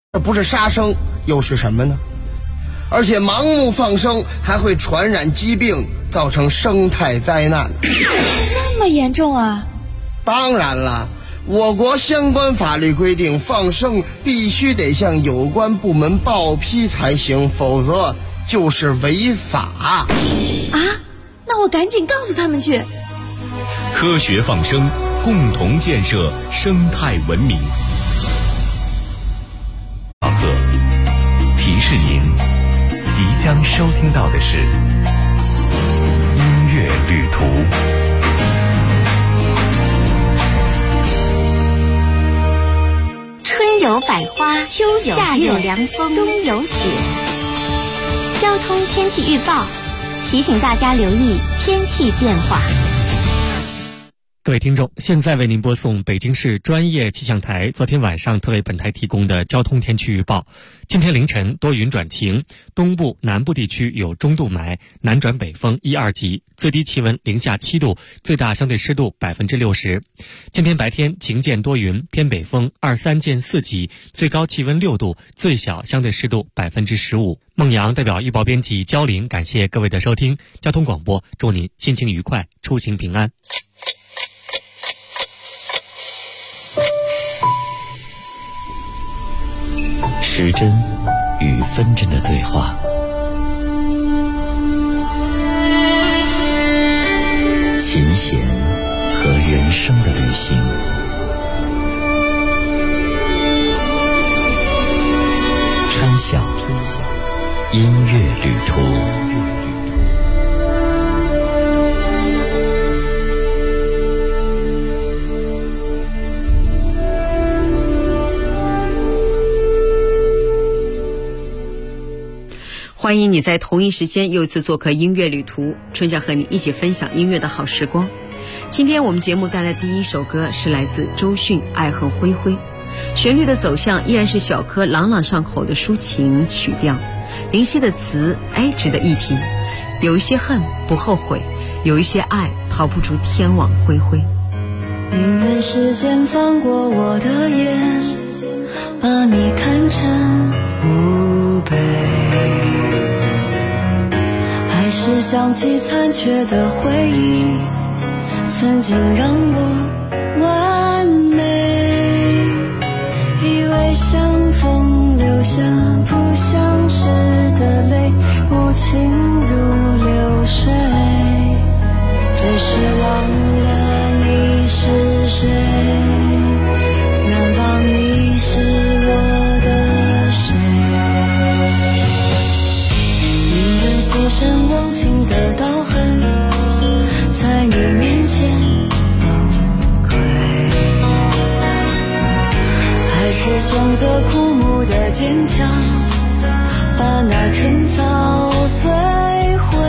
这不是杀生又是什么呢？而且盲目放生还会传染疾病，造成生态灾难。 这么严重啊？ 当然了，我国相关法律规定，放生必须得向有关部门报批才行，否则就是违法。 啊？那我赶紧告诉他们去。 科学放生，共同建设生态文明。提示您，即将收听到的是音乐旅途。 春有百花，秋有夏有凉风，冬有雪。交通天气预报提醒大家留意天气变化。 各位听众，现在为您播送北京市专业气象台昨天晚上特为本台提供的交通天气预报。今天凌晨多云转晴，东部、南部地区有中度霾，南转北风1、2级，最低气温零下7度，最大相对湿度60%。今天白天晴间多云，偏北风2、3见4级，最高气温6度，最小相对湿度15%。孟阳代表预报编辑焦玲感谢各位的收听，交通广播祝您心情愉快，出行平安。 时针与分针的对话，琴弦和人生的旅行，穿响音乐旅途。 欢迎你在同一时间又一次做客音乐旅途，春夏和你一起分享音乐的好时光。今天我们节目带来第一首歌是来自周迅《爱恨灰灰》，旋律的走向依然是小柯朗朗上口的抒情曲调，林夕的词值得一提。有一些恨不后悔，有一些爱逃不出天网恢恢。 宁愿时间放过我的眼，把你看成墓碑，还是想起残缺的回忆，曾经让我完美，以为相逢留下不相识的泪，无情如流水，只是忘了你是谁，难忘你是我的谁，宁愿牺牲忘情的刀痕，在你面前崩溃，还是选择枯木的坚强，把那春草摧毁，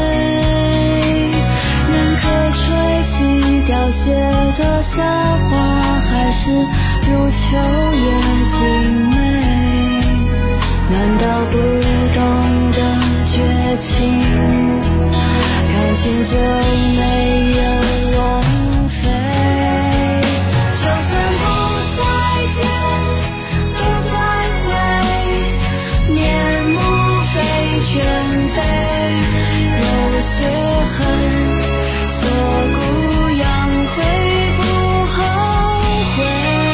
认可吹起凋谢的夏花，还是如秋叶静美，难道不懂得绝情，感情就没有枉费，就算不再见都再会，面目非全非，有些恨做孤羊会不后悔，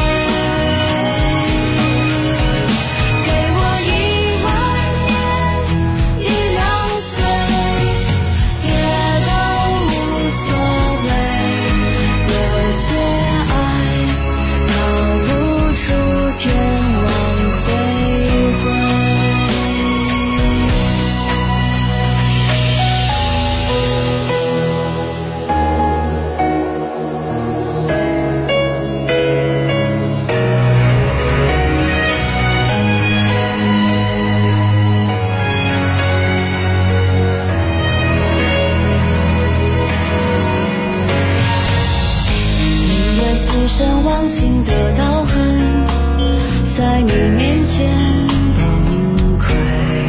给我10000年1两岁，别都无所谓，有些爱逃不出天网恢恢。牺牲忘情的刀痕，在你面前崩溃，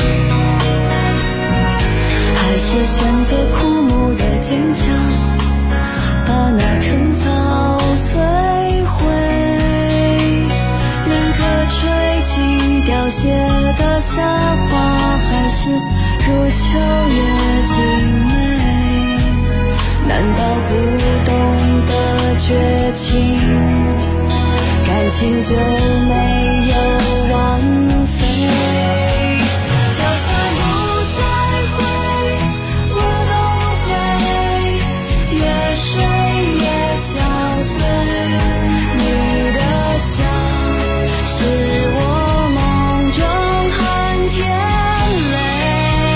还是选择枯木的坚强，把那春草摧毁，认可吹起凋谢谢的夏花，还是如秋叶静美？难道不懂得绝情，感情就没有枉费？就算不再会，我都会越睡越憔悴。你的笑是我梦中寒天泪。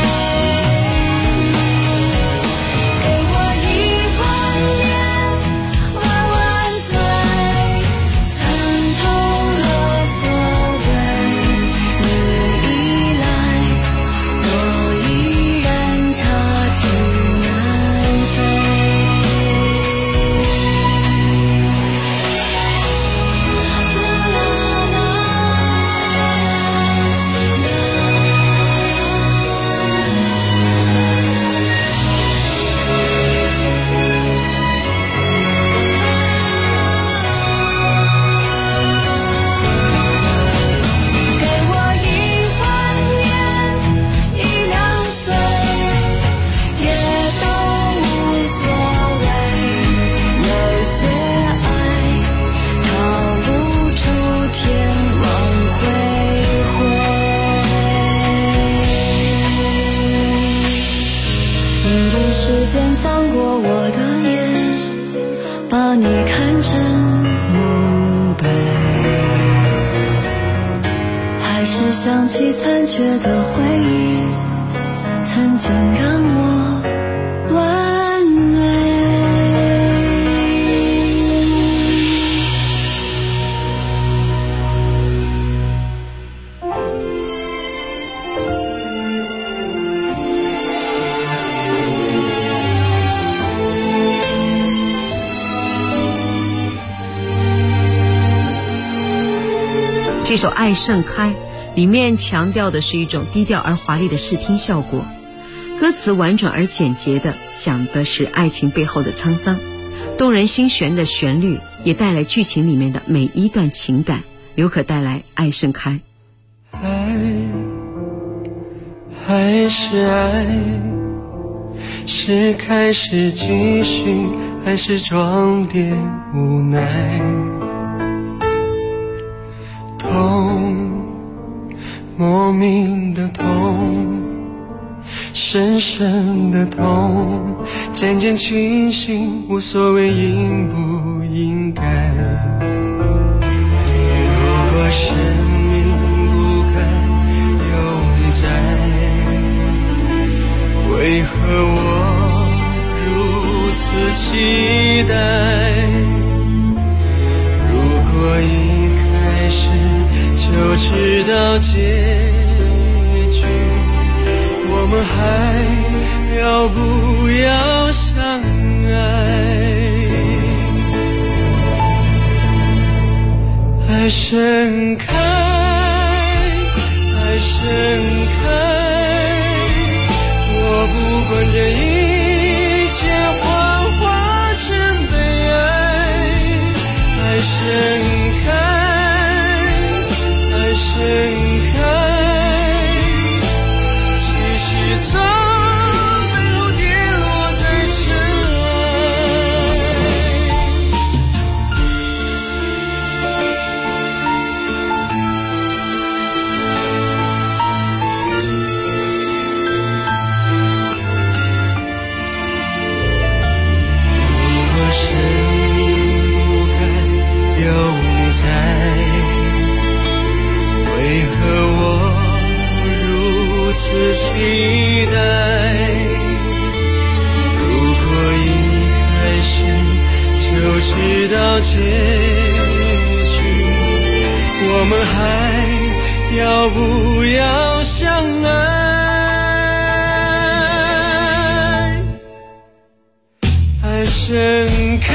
时间放过我的眼，把你看成墓碑，还是想起残缺的回忆，曾经让我完美。 这首《爱盛开》里面强调的是一种低调而华丽的视听效果，歌词婉转而简洁的讲的是爱情背后的沧桑，动人心弦的旋律也带来剧情里面的每一段情感。刘可带来《爱盛开》。 爱还是爱，是开始继续，还是装点无奈？痛，莫名的痛，深深的痛，渐渐清醒，无所谓应不应该。如果生命不该有你在，为何我如此期待？如果一开始就知道结局，我们还要不要相爱？爱盛开，爱盛开，我不管这一切幻化成悲哀。爱盛开，爱盛开，继续走，背后跌落在尘生命不该有你在，为何我如此期待？如果一开始就知道结局，我们还要不要相爱？爱盛开，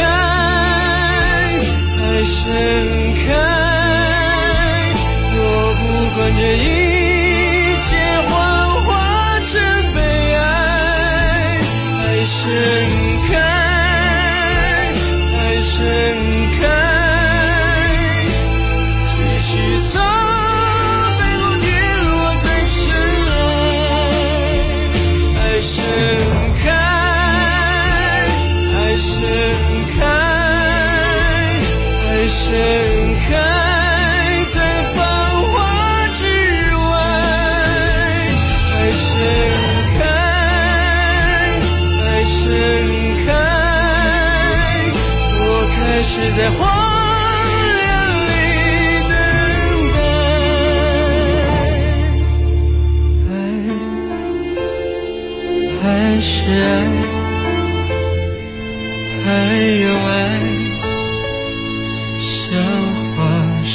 爱盛开，我不管这一切幻化成悲哀。爱盛开，爱盛开，继续走，背后跌是在荒凉里等待。爱是爱，还有爱像化身。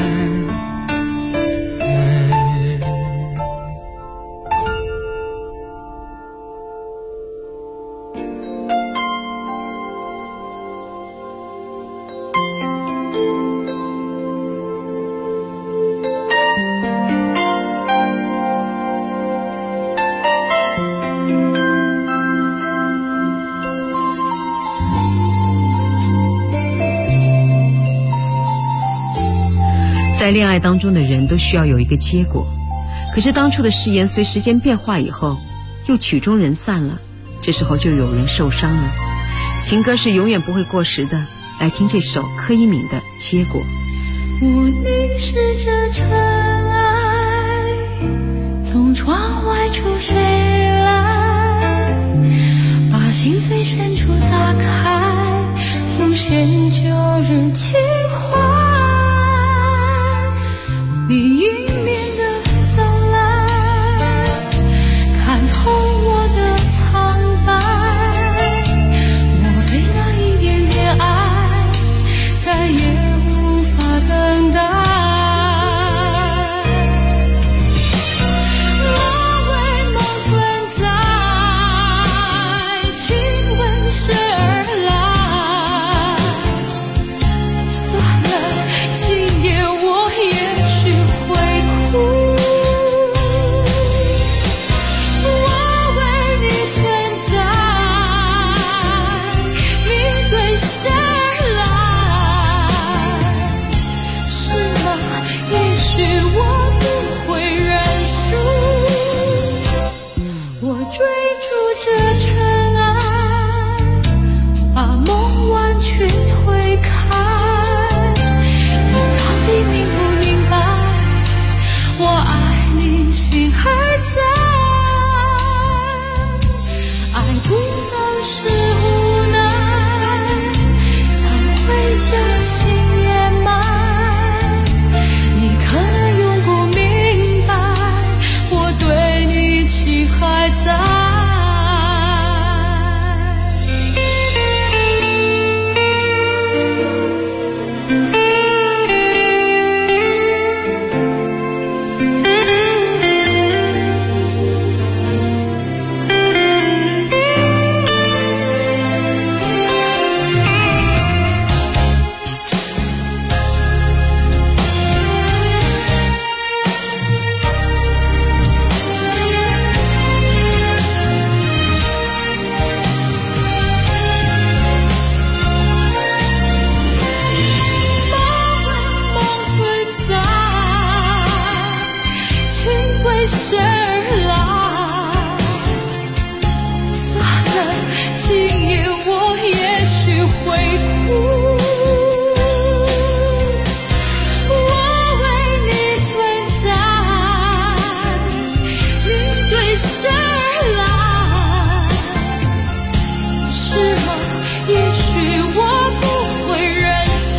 在恋爱当中的人都需要有一个结果，可是当初的誓言随时间变化以后，又曲终人散了，这时候就有人受伤了。情歌是永远不会过时的，来听这首柯以敏的《结果》。 我凝视着尘埃，从窗外处飞来，把心最深处打开，浮现旧日情怀。你迎面的走来，看透我的苍白，莫非那一点点爱再也无法等待？我为梦存在，请问谁而来？算了，今夜我也会哭，我为你存在，你对谁来？是吗？也许我不会认输，我追逐着尘埃，把梦完全推开，你到底明不明白？我爱你，心还在，爱不能是无奈，才会将心掩埋。你可能永不明白，我对你情还在。谁而来？算了，今夜我也许会哭，我为你存在，你对谁而来？是吗？也许我不会认输，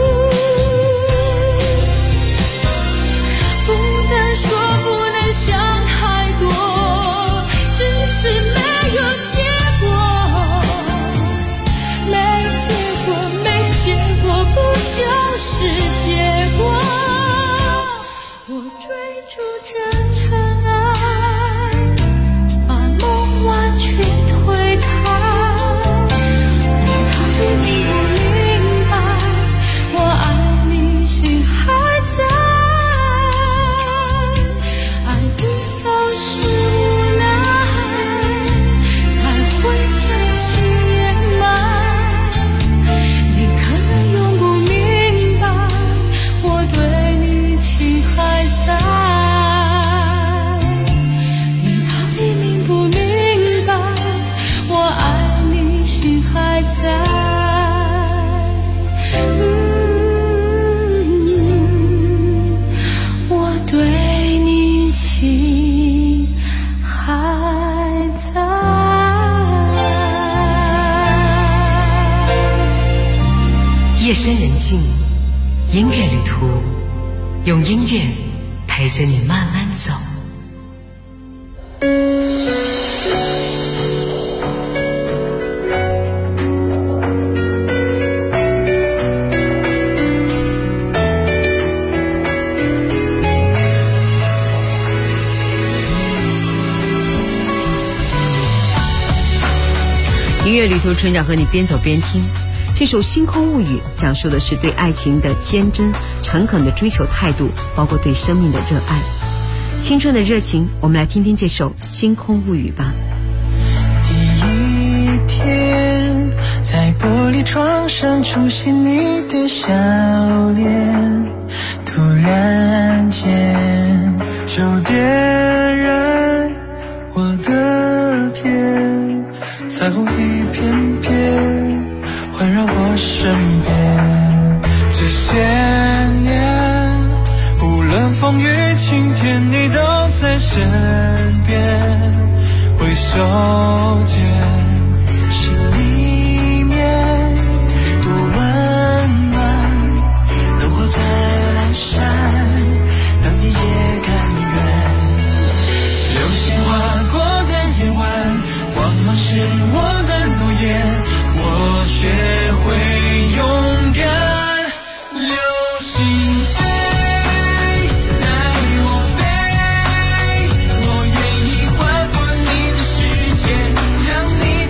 不能说不能想太多，只是没有结果，没结果，没结果，不就是结果？我追逐着尘埃，把梦完全推开，你到底明不明白？我爱你，心还在。 深人静，音乐旅途，用音乐陪着你慢慢走。 音乐旅途，春长和你边走边听。这首《星空物语》讲述的是对爱情的坚贞、诚恳的追求态度，包括对生命的热爱、青春的热情。我们来听听这首《星空物语》吧。 第一天，在玻璃窗上出现你的笑脸，突然间就点燃我的天，彩虹一片片环绕我身边。这些年，无论风雨晴天，你都在身边，挥手间心里面多温暖，灯火在阑珊，当你也甘愿。流星划过的夜晚，光芒是我的诺言，我学会勇敢。流星飞，带我飞，我愿意划过你的世界，让你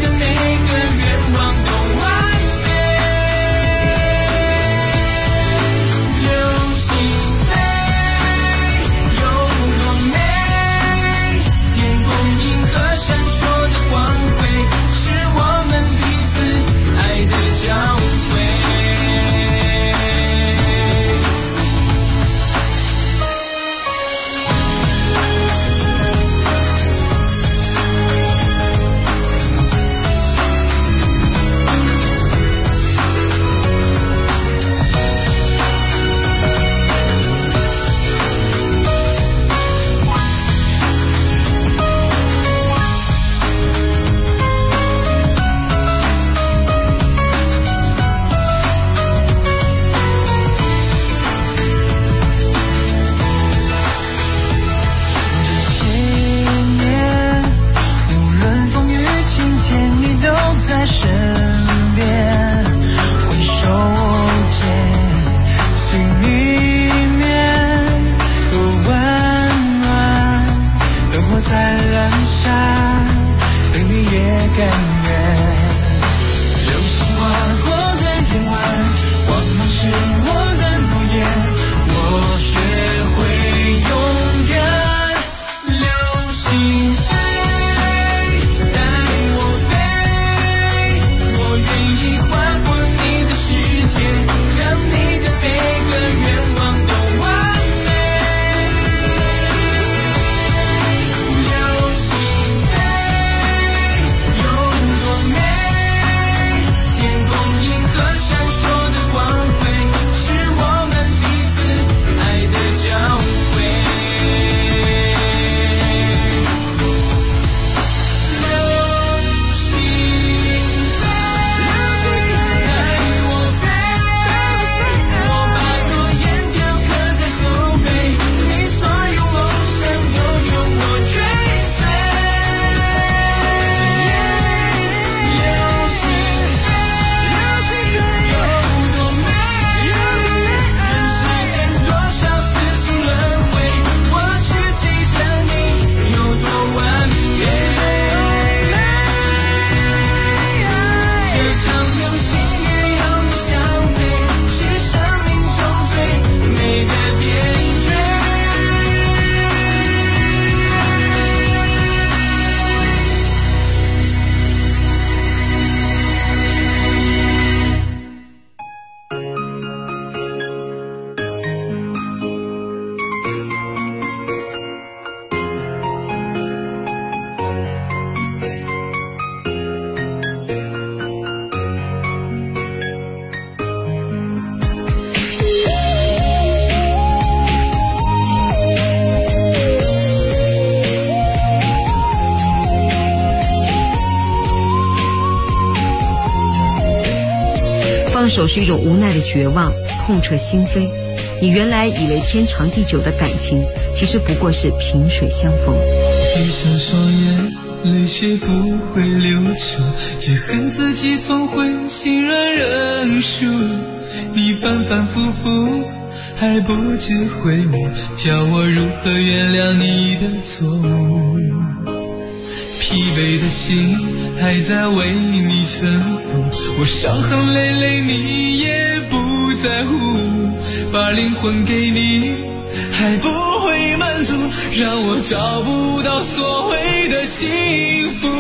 放手是一种无奈的绝望，痛彻心扉。你原来以为天长地久的感情，其实不过是萍水相逢。 闭上双眼，泪却不会流出，只恨自己总会心软认输。你反反复复还不知悔悟，叫我如何原谅你的错误。疲惫的心还在为你沉浮，我伤痕累累你也不在乎，把灵魂给你还不会满足，让我找不到所谓的幸福。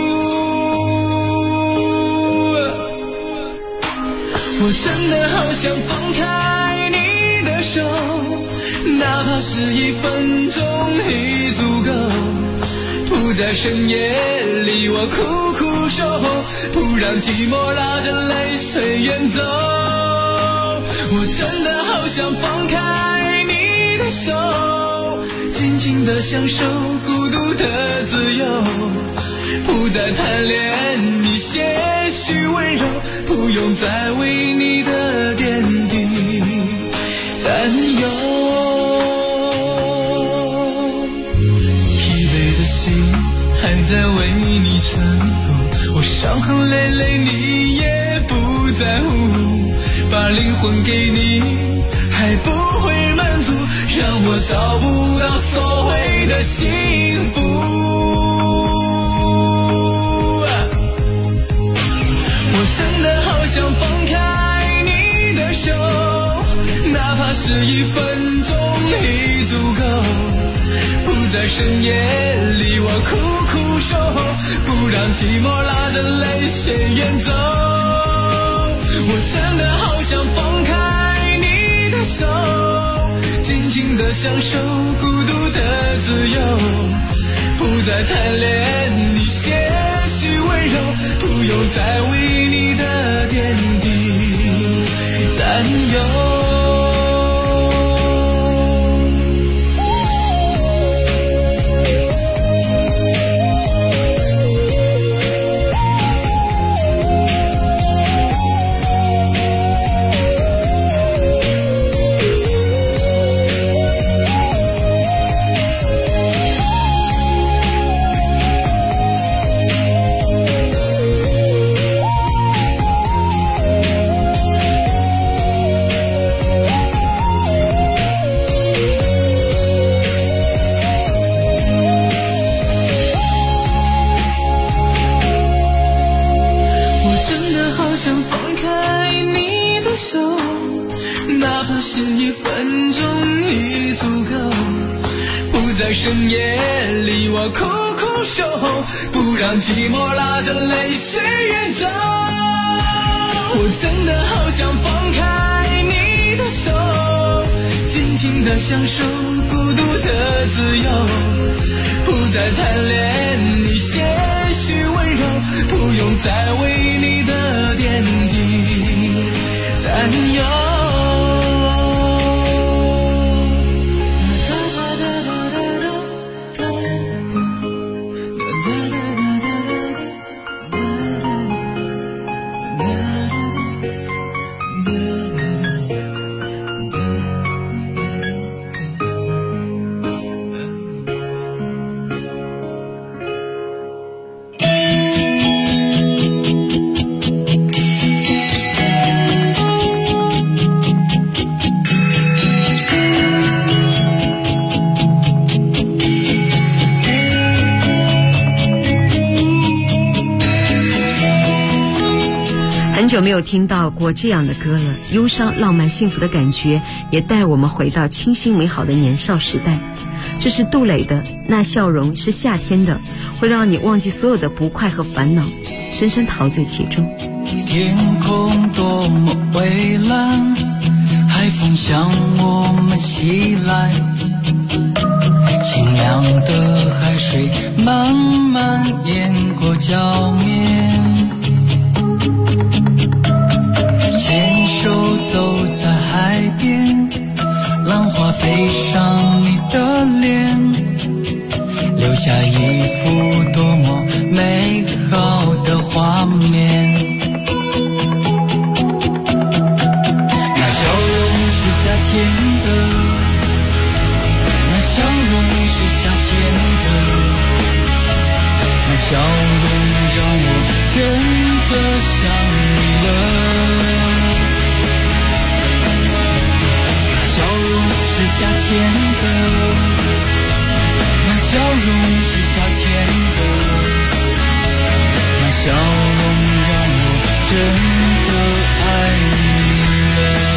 我真的好想放开你的手，哪怕是1分钟已足够，不在深夜里我苦苦守候，不让寂寞拉着泪水远走。我真的好想放开你的手，静静地享受孤独的自由，不再贪恋你些许温柔，不用再为你的点滴担忧。疲惫的心还在为你沉浮，我伤痕累累你也不在乎，把灵魂给你还不会满足，让我找不到所谓的幸福。我真的好想放开你的手，哪怕是1分钟已足够，不在深夜里我苦苦守候，不让寂寞拉着泪水远走。我真的好想放开你的手，静静地享受孤独的自由，不再贪恋你些许温柔，不用再为你的点滴担忧。深夜里我苦苦守候，不让寂寞拉着泪水远走。我真的好想放开你的手，静静地享受孤独的自由，不再贪恋你些许温柔，不用再为你的点滴担忧。 很久没有听到过这样的歌了，忧伤、浪漫、幸福的感觉也带我们回到清新美好的年少时代。这是杜磊的《那笑容是夏天的》，会让你忘记所有的不快和烦恼，深深陶醉其中。 天空多么蔚蓝，海风向我们袭来，清凉的海水慢慢淹过脚面，牵手走在海边，浪花飞上你的脸，留下一幅多么美好的画面。 天的，那笑容是夏天的，那笑容让我真的爱你了。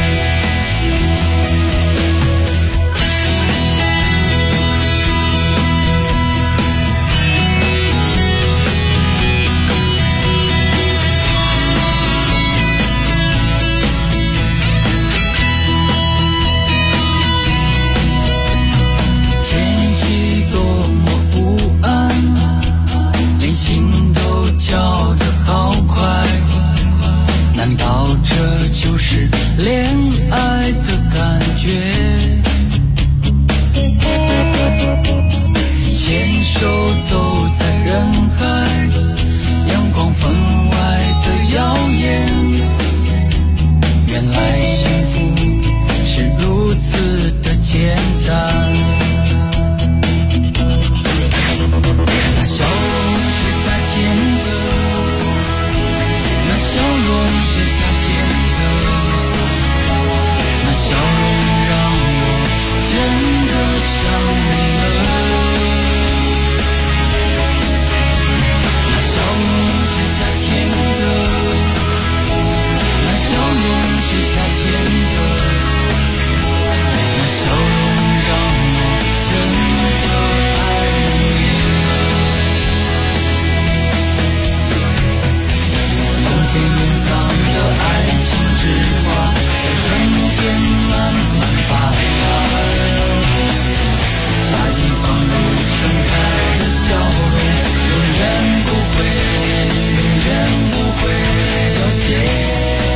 难道这就是恋爱的感觉？牵手走在人海，阳光分外的耀眼。原来幸福是如此的简单。那笑容是夏天的，那笑容是夏天的，那笑容让我真的想你了。那笑容是夏天的，那笑容是夏天的，那笑容让我真的爱你了。冬天隐藏的爱情之花，在春天慢慢发芽。夏季放入盛开的笑容，永远不会，永远不会凋谢。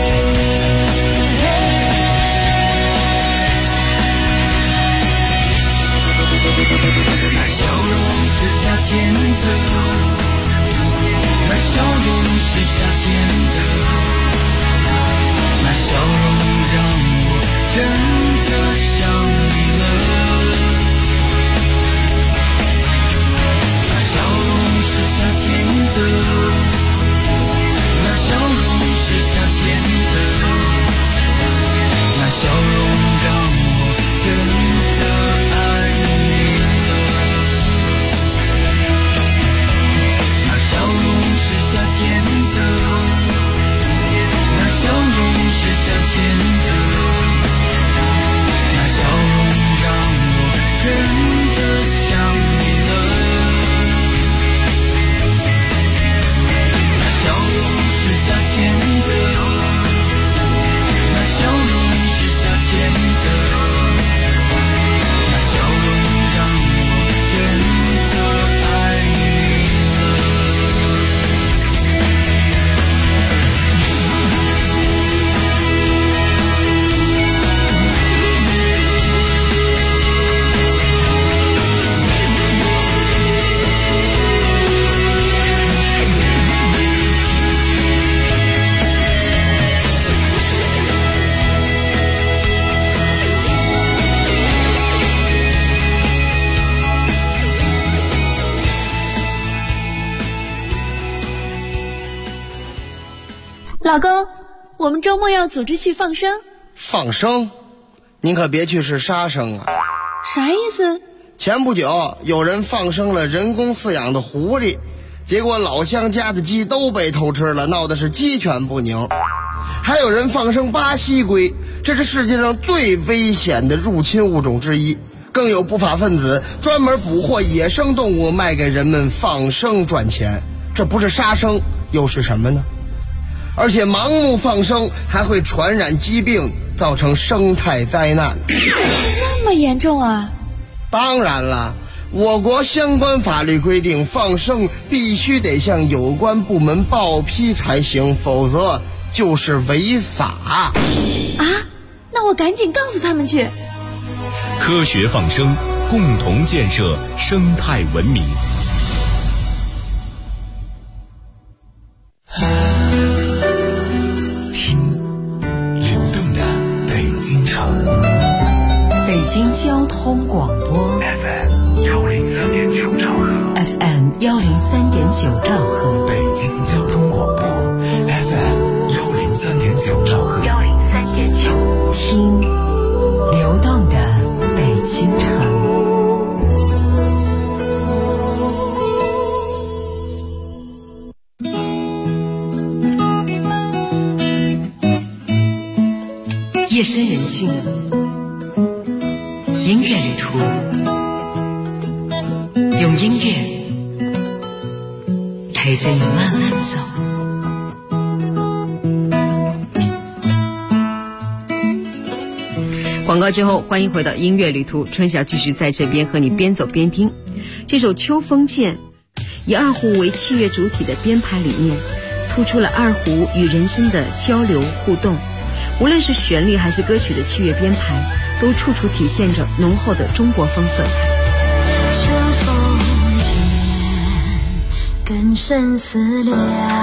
那笑容是夏天的，那笑容是夏天的，那笑容让我真的想你了。那笑容是夏天的，那笑容是夏天的，那笑容让我真的爱你了。那笑容是夏天的，那笑容是夏天的，那笑容让我真的想你了。那笑容是夏天的，那笑容是夏天的，那笑容让我真的爱你了。 老公，我们周末要组织去放生。 放生？您可别去是杀生啊！ 啥意思？ 前不久有人放生了人工饲养的狐狸，结果老乡家的鸡都被偷吃了，闹的是鸡犬不宁。还有人放生巴西龟，这是世界上最危险的入侵物种之一。更有不法分子专门捕获野生动物卖给人们放生赚钱，这不是杀生又是什么呢？而且盲目放生还会传染疾病，造成生态灾难。 这么严重啊？ 当然了，我国相关法律规定，放生必须得向有关部门报批才行，否则就是违法。 啊？那我赶紧告诉他们去。 科学放生，共同建设生态文明。 北京交通广播 FM 103.9兆赫 FM 103.9兆赫， 北京交通广播 FM 103.9兆赫听流动的北夜深人静，音乐旅途，用音乐陪着你慢慢走。 广告之后，欢迎回到音乐旅途，春晓继续在这边和你边走边听。这首《秋风见》以二胡为器乐主体的编排理念，突出了二胡与人声的交流互动。无论是旋律还是歌曲的器乐编排，都处处体现着浓厚的中国风色彩。 秋风见，更深思量，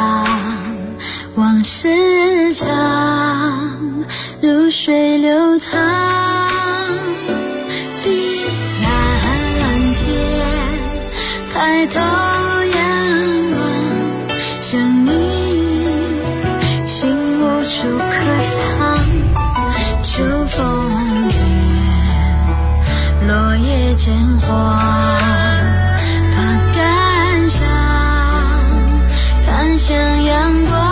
往事长，如水流淌。碧蓝天，抬头仰望，想你，心无处可藏。秋风见，落叶渐黄，怕感伤，看向阳光。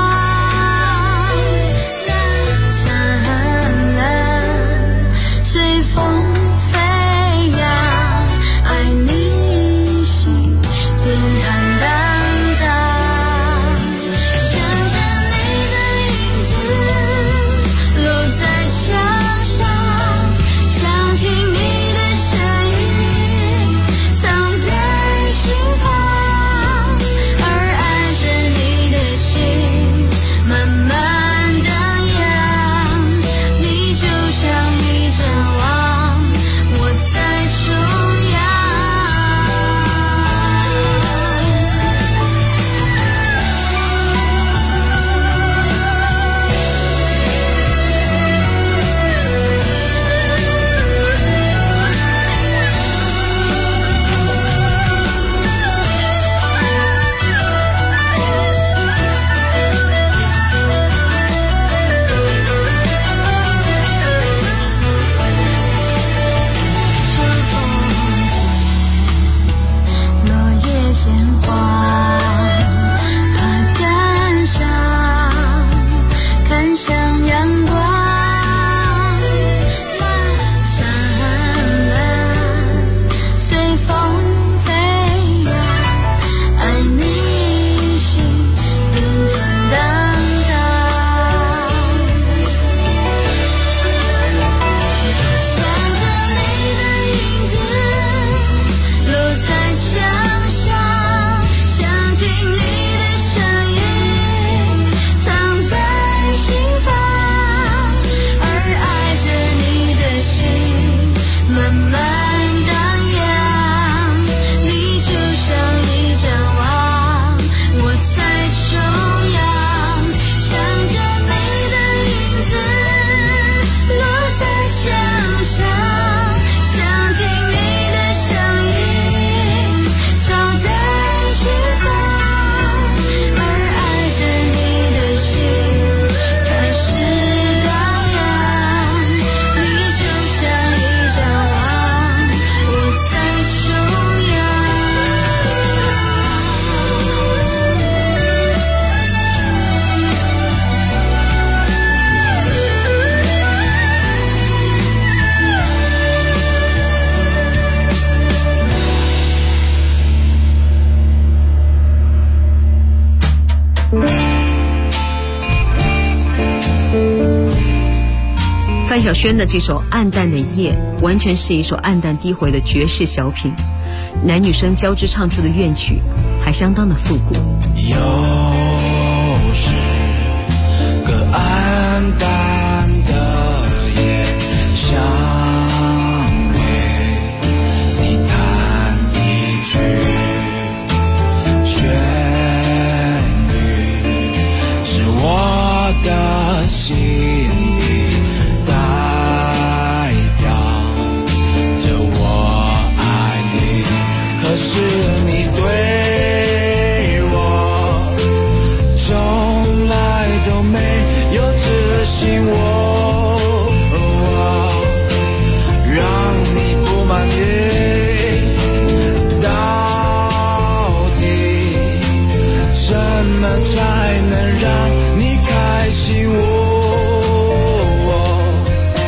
范晓萱的这首《暗淡的夜》完全是一首暗淡低回的爵士小品，男女生交织唱出的乐曲还相当的复古。 又是个暗淡的夜，相约你弹一曲旋律，是我的心里代表着我爱你，可是你对我从来都没有仔细让你不满意，到底什么才能让你开心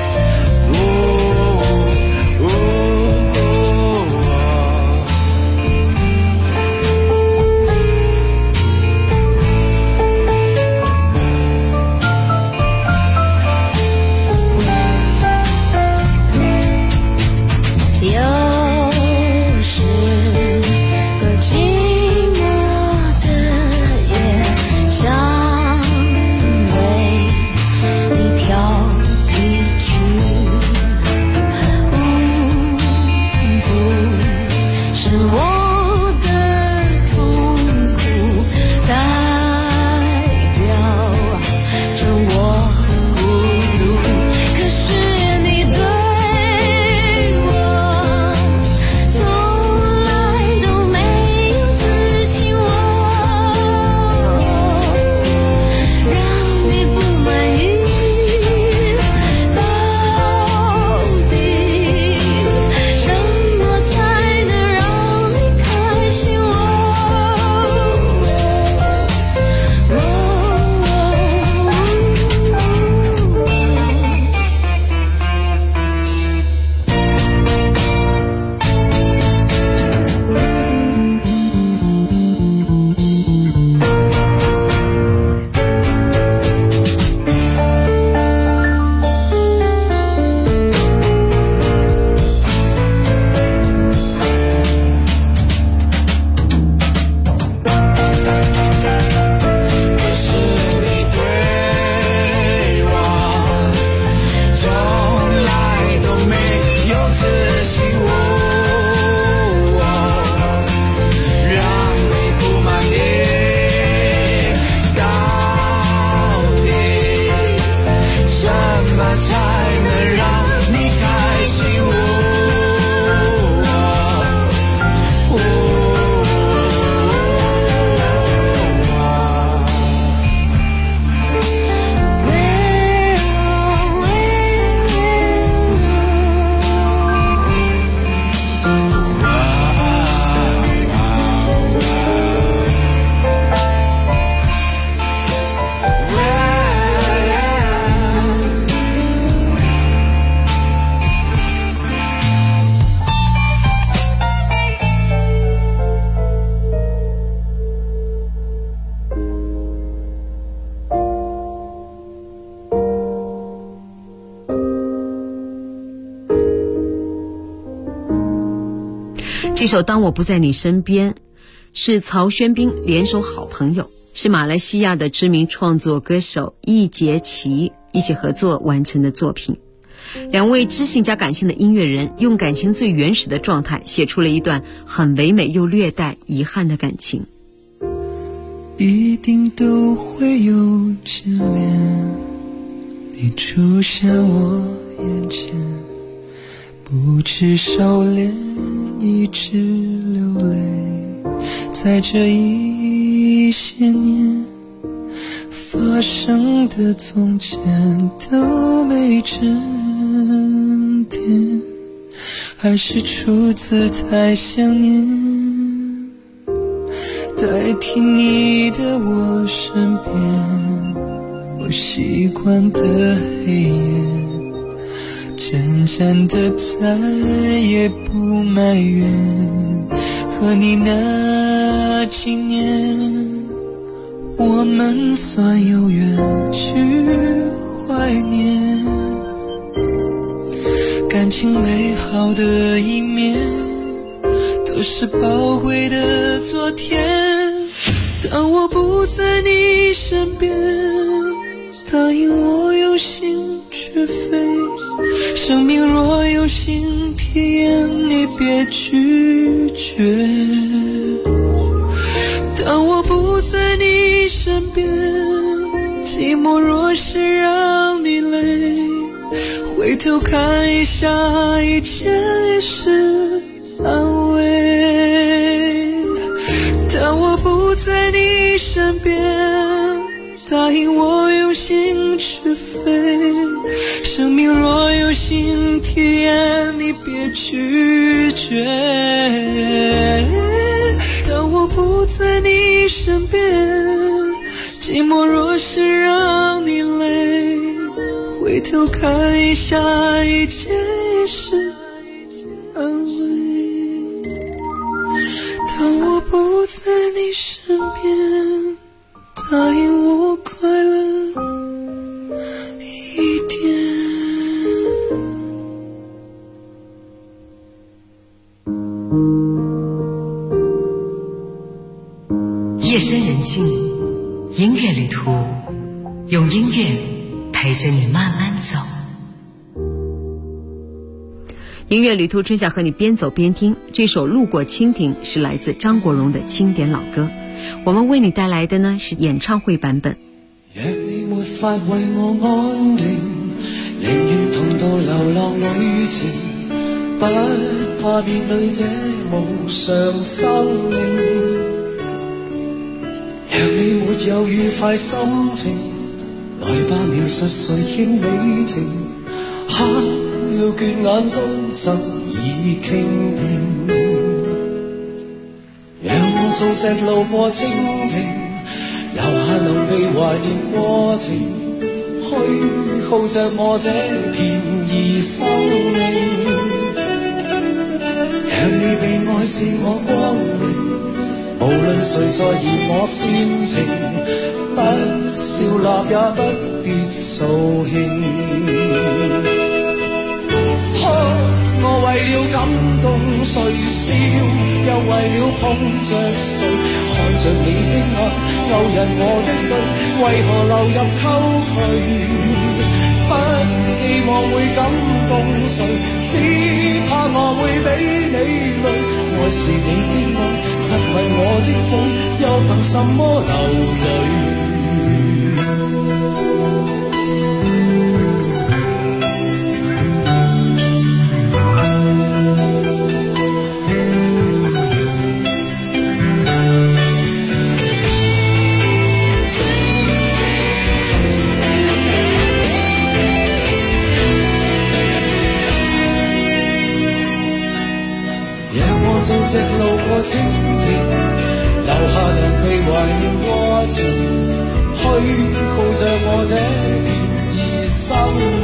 这首《当我不在你身边》是曹轩宾联手好朋友，是马来西亚的知名创作歌手易杰奇一起合作完成的作品。两位知性加感性的音乐人用感情最原始的状态写出了一段很唯美又略带遗憾的感情。 一定都会有眷恋，你出现我眼前，不知收敛，一直流泪，在这一些年发生的从前都没沉淀，还是出自太想念，代替你的我身边，我习惯的黑夜，渐渐的再也不埋怨，和你那几年我们算有缘去怀念，感情美好的一面都是宝贵的昨天。当我不在你身边，答应我用心去飞，生命若有新体验，你别拒绝。当我不在你身边，寂寞若是让你累，回头看一下，一切是安慰。当我不在你身边，答应我用心去飞，生命若有新体验，你别拒绝。当我不在你身边，寂寞若是让你累，回头看一下，一切是安慰。当我不在你身边，答应我快乐一点。 夜深人静，音乐旅途，用音乐陪着你慢慢走。 音乐旅途，真想和你边走边听。这首《路过蜻蜓》是来自張國榮的經典老歌，我們為你帶來的呢是演唱會版本。 若你沒法為我安定，寧願同度流浪旅程，不怕面對這無常生命。若你沒有愉快心情，來吧描述誰欠你情，黑了倦眼都執已傾聽。讓我做隻路過蜻蜓，留下能被懷念過程，虛耗着我這便宜生命。讓你被愛是我光榮，無論誰在嫌我煽情，不笑納也不必掃興。我為了感動誰笑，又為了碰着誰，看着你的眼勾引我的淚，為何流入溝渠，不寄望會感動誰，只怕我會俾你累。愛是你的愛，不吻我的嘴，又憑什麼流淚。做隻路過蜻蜓，留下能被懷念過程，虛耗着我這便宜生命。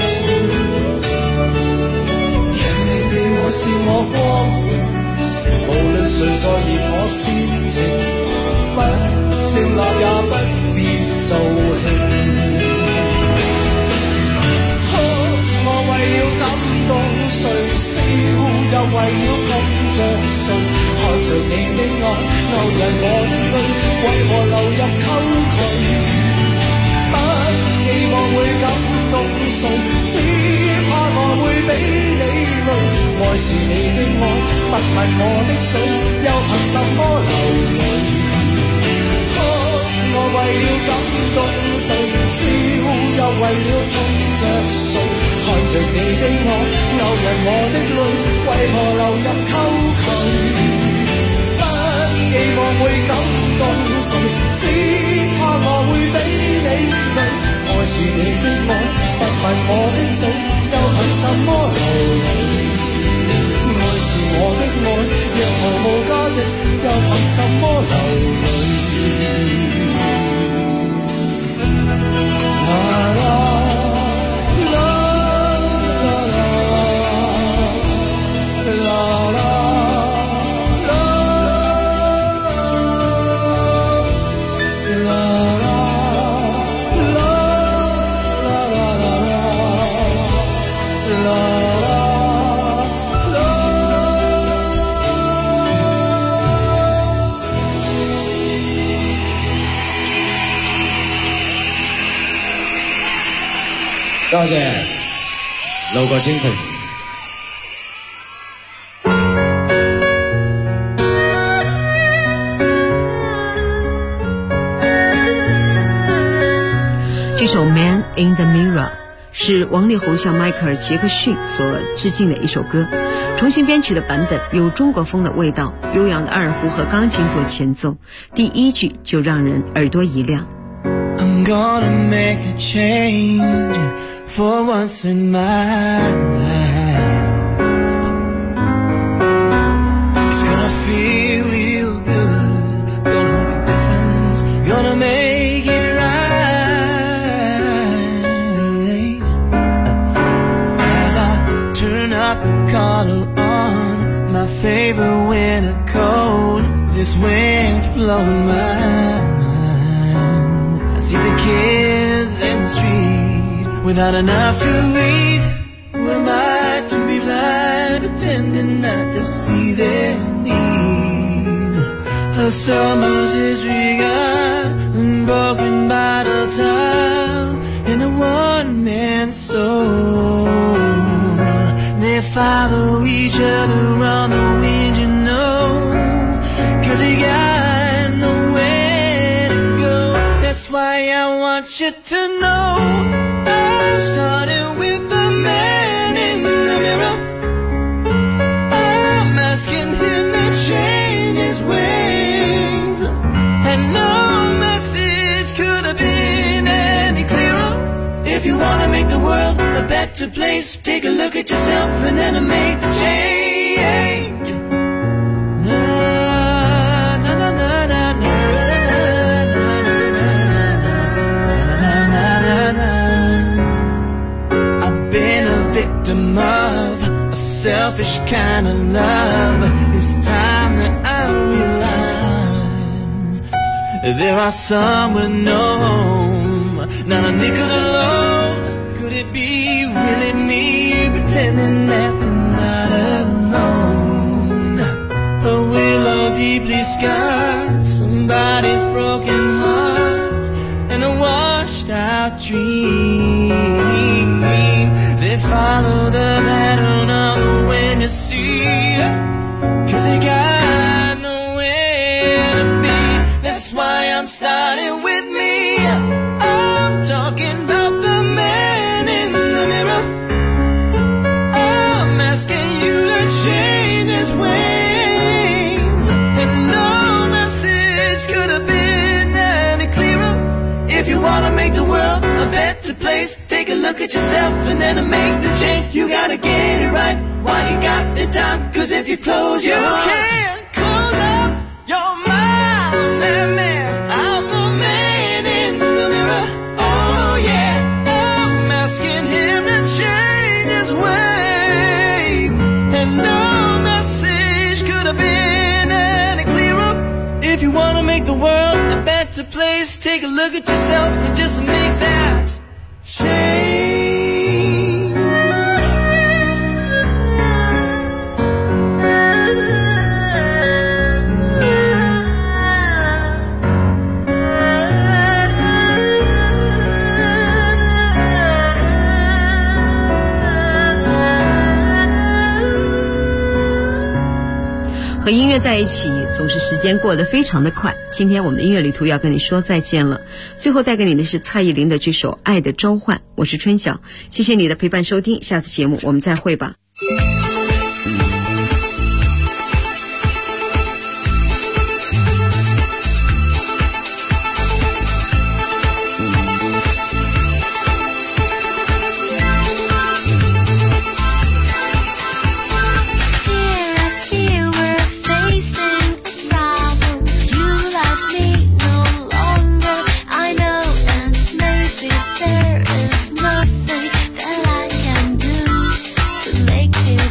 讓你俾我是我光榮，無論誰在嫌我煽情，不笑納也不必掃興。我為了感動誰笑，又為了碰着誰， 着你的愛勾引我的淚，為何流入溝渠？不期望會感動誰，只怕我會俾你累。愛是你的愛，不問我的嘴，又憑什麼流淚？我為了感動誰，笑又為了痛着誰？看着你的愛勾引我的淚，為何流入溝渠？不期望會感動誰，只怕我會俾你累。愛是你的愛，不問我的嘴，又憑什麼流淚？愛是我的愛，若毫無價值，又憑什麼流淚？多謝路過蜻蜓。 这首《Man in the Mirror》是王力宏向迈克尔·杰克逊所致敬的一首歌，重新编曲的版本有中国风的味道，悠扬的二胡和钢琴做前奏，第一句就让人耳朵一亮。 I'm gonna make a change for once in my life. It's gonna feel real good, gonna make a difference, gonna make it right. As I turn up the collar on my favorite winter coat, this wind's blowing my mind. I see the kids in the street without enough to eat. Who am I to be blind, pretending not to see their needs? The summer's disregard and broken bottle top in a one-man soul. They follow each other on the wind, you know, 'cause they got nowhere to go. That's why I want you to know I'm starting with the man in the mirror. I'm asking him to change his ways, and no message could have been any clearer. If you wanna make the world a better place, take a look at yourself and then make the change. Victim of a selfish kind of love. It's time that I realize there are some with no home, not a nickel alone. Could it be really me pretending that they're not alone? A willow deeply scarred, somebody's broken heart, and a washed out dream. They follow the pattern of the wind, you see, 'cause they got nowhere to be. That's why I'm starting with me. I'm talking about the man in the mirror. I'm asking you to change his ways, and no message could have been any clearer. If you wanna make the world a better place, take a look at yourself and then make the change. You gotta get it right while you got the time, 'cause if you close your heart, you can't close up your mind. That man, I'm the man in the mirror. Oh yeah, I'm asking him to change his ways, and no message could have been any clearer. If you wanna make the world a better place, take a look at yourself and just make that change. 和音乐在一起，总是时间过得非常的快。今天我们的音乐旅途要跟你说再见了，最后带给你的是蔡依林的这首《爱的召唤》。我是春晓，谢谢你的陪伴收听，下次节目我们再会吧。 Make it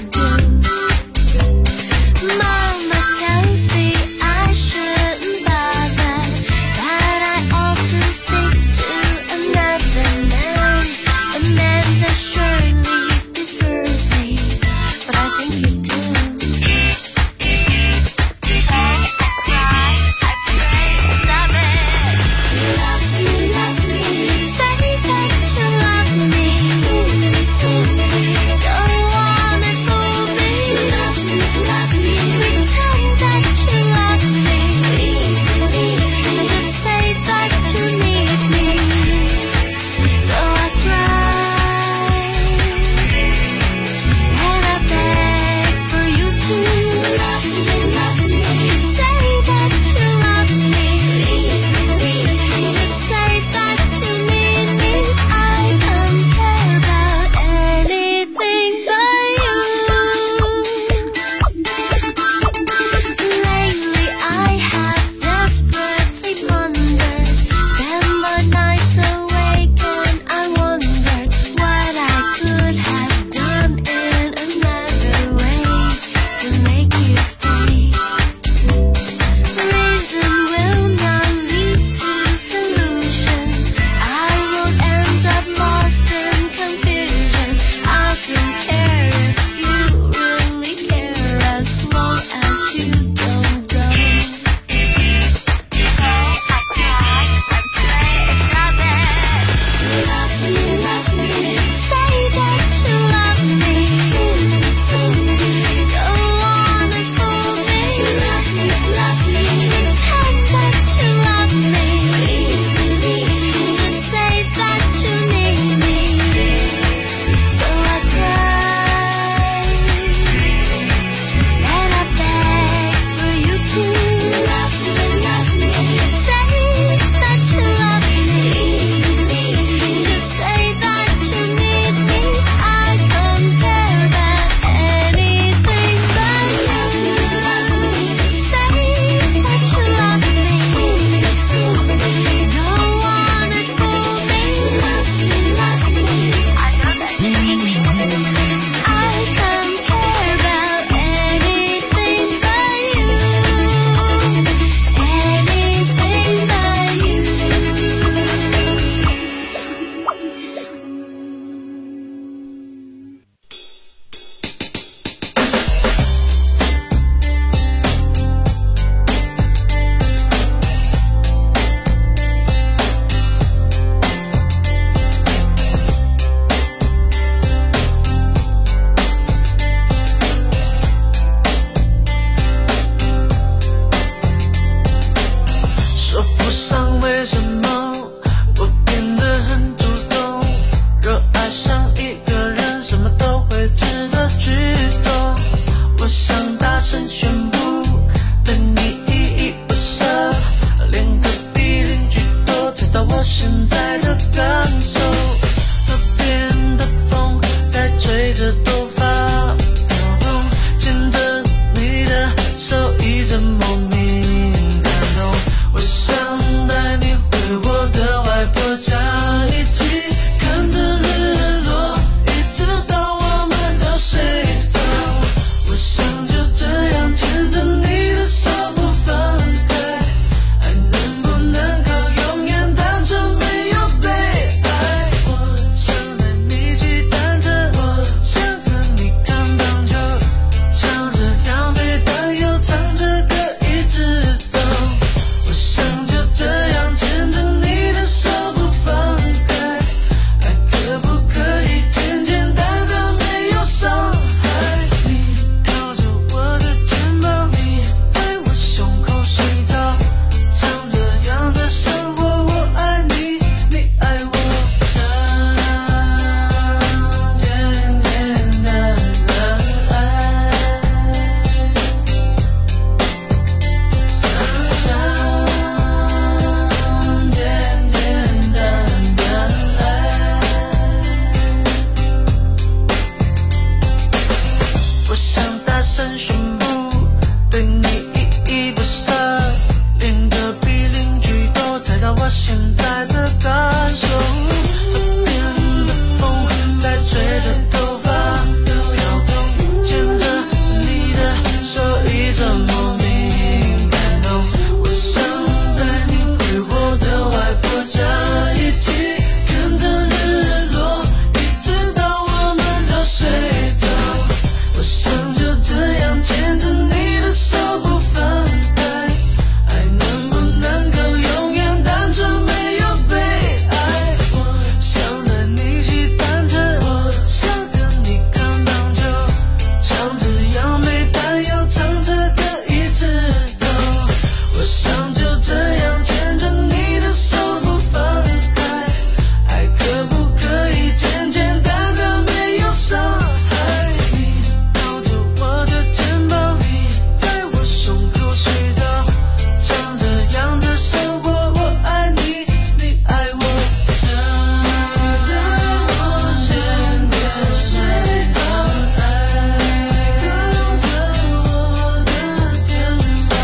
我现在的感受。河边的风在吹着头发飘动，牵着你的手一直莫名感动。我想带你回我的外婆家，一起看着日落，一直到我们都睡着。我想就这样牵着你的手不放开，爱能不能够永远单纯没有被爱。我想带你骑单车，我想跟你看棒球，像这样没担忧，唱着歌一直走。我想就这样牵着你的手不放开，爱可不可以简简单单没有伤害。你抱着我的肩膀，你在我胸口睡着，像这样的生活，我爱你，你爱我。想在我身边睡着，爱靠着我的肩膀，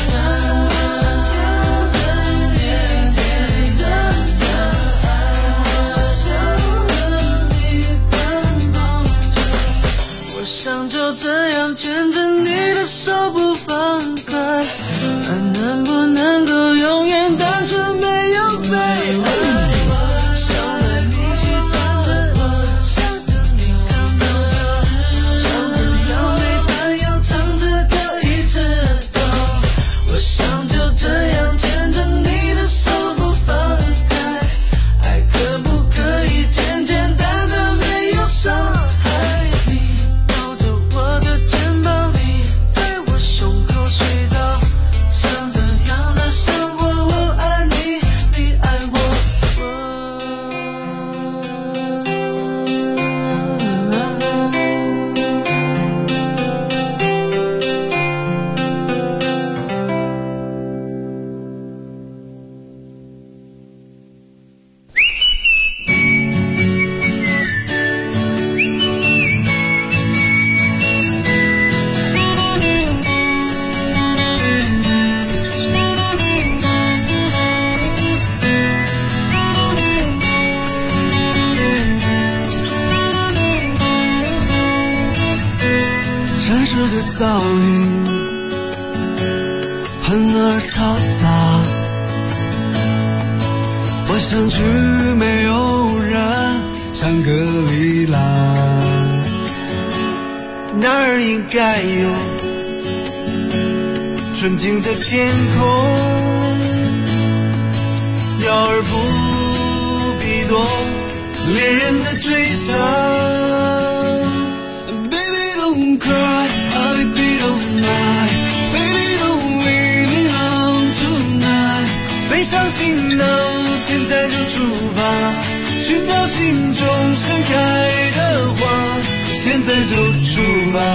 像很年轻的家，想和你看棒球。我想就这样牵着你的手不放开，爱能不能够永远单纯没有被爱。想带你骑单车，想跟你看棒球，像这样没担忧，唱着歌一直走。我想就这样牵着你的手不放开，爱可不可以简简单单没有伤害。你抱着我的肩膀，你在我胸口睡着，像这样的生活，我爱你，你爱我。城市的噪音很而嘈杂，我想去没有人，香格里拉，那儿应该有纯净的天空，鸟儿不必多，恋人的追想。Baby don't cry, oh baby don't lie, baby don't leave me alone tonight。背上行囊，现在就出发，寻找心中盛开的花，现在就出发。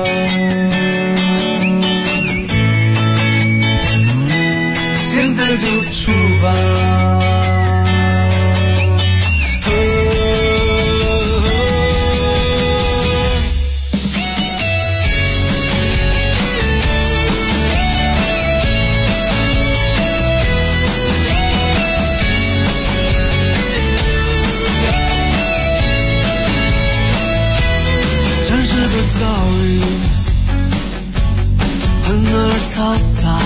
现在就出发。城市的噪音很而嘈杂，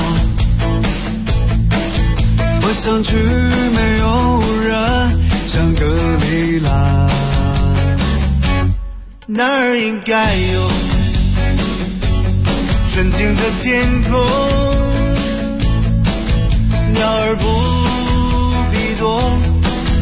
我想去没有人，香格里拉，那儿应该有纯净的天空，鸟儿不必多，